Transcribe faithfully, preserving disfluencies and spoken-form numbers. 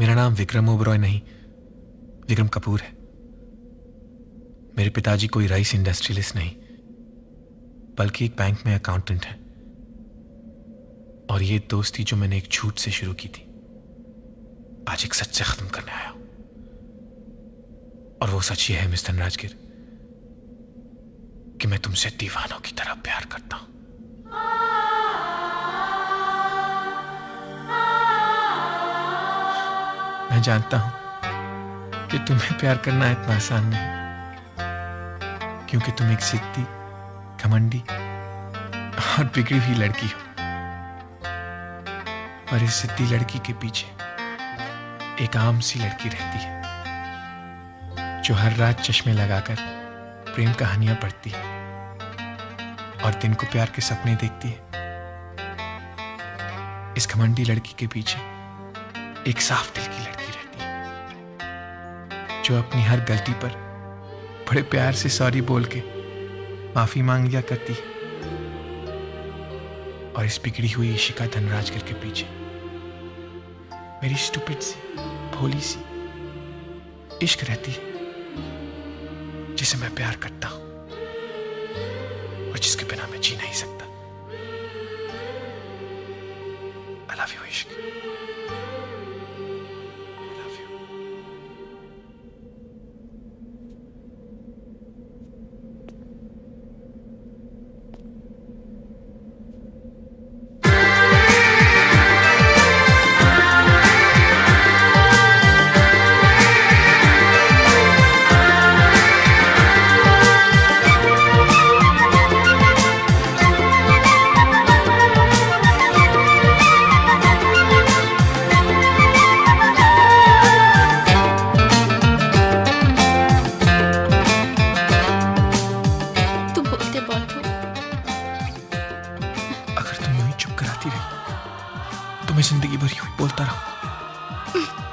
मेरा नाम विक्रम ओबरॉय नहीं, विक्रम कपूर है। मेरे पिताजी कोई राइस इंडस्ट्रियलिस्ट नहीं, बल्कि एक बैंक में अकाउंटेंट है। और ये दोस्ती जो मैंने एक झूठ से शुरू की थी, आज एक सच से खत्म करने आया हूं। और वो सच ये है मिस्टर राजगिर कि मैं तुमसे दीवानों की तरह प्यार करता हूं। मैं जानता हूं कि तुम्हें प्यार करना इतना आसान नहीं, क्योंकि तुम एक जिद्दी, घमंडी और बिगड़ी हुई लड़की हो। पर इस जिद्दी लड़की के पीछे एक आम सी लड़की रहती है, जो हर रात चश्मे लगाकर प्रेम कहानियां पढ़ती है और दिन को प्यार के सपने देखती है। इस घमंडी लड़की के पीछे एक साफ दिल की लड़की रहती है, जो अपनी हर गलती पर बड़े प्यार से सॉरी बोल के माफी मांग लिया करती है। और इस बिगड़ी हुई इशिका धनराजगिर के पीछे मेरी स्टूपिड सी, भोली सी इश्क रहती है, जिसे मैं प्यार करता हूं और जिसके बिना मैं जी नहीं सकता। आई लव यू इश्क। तो मैं जिंदगी भर यूं ही बोलता रहूं।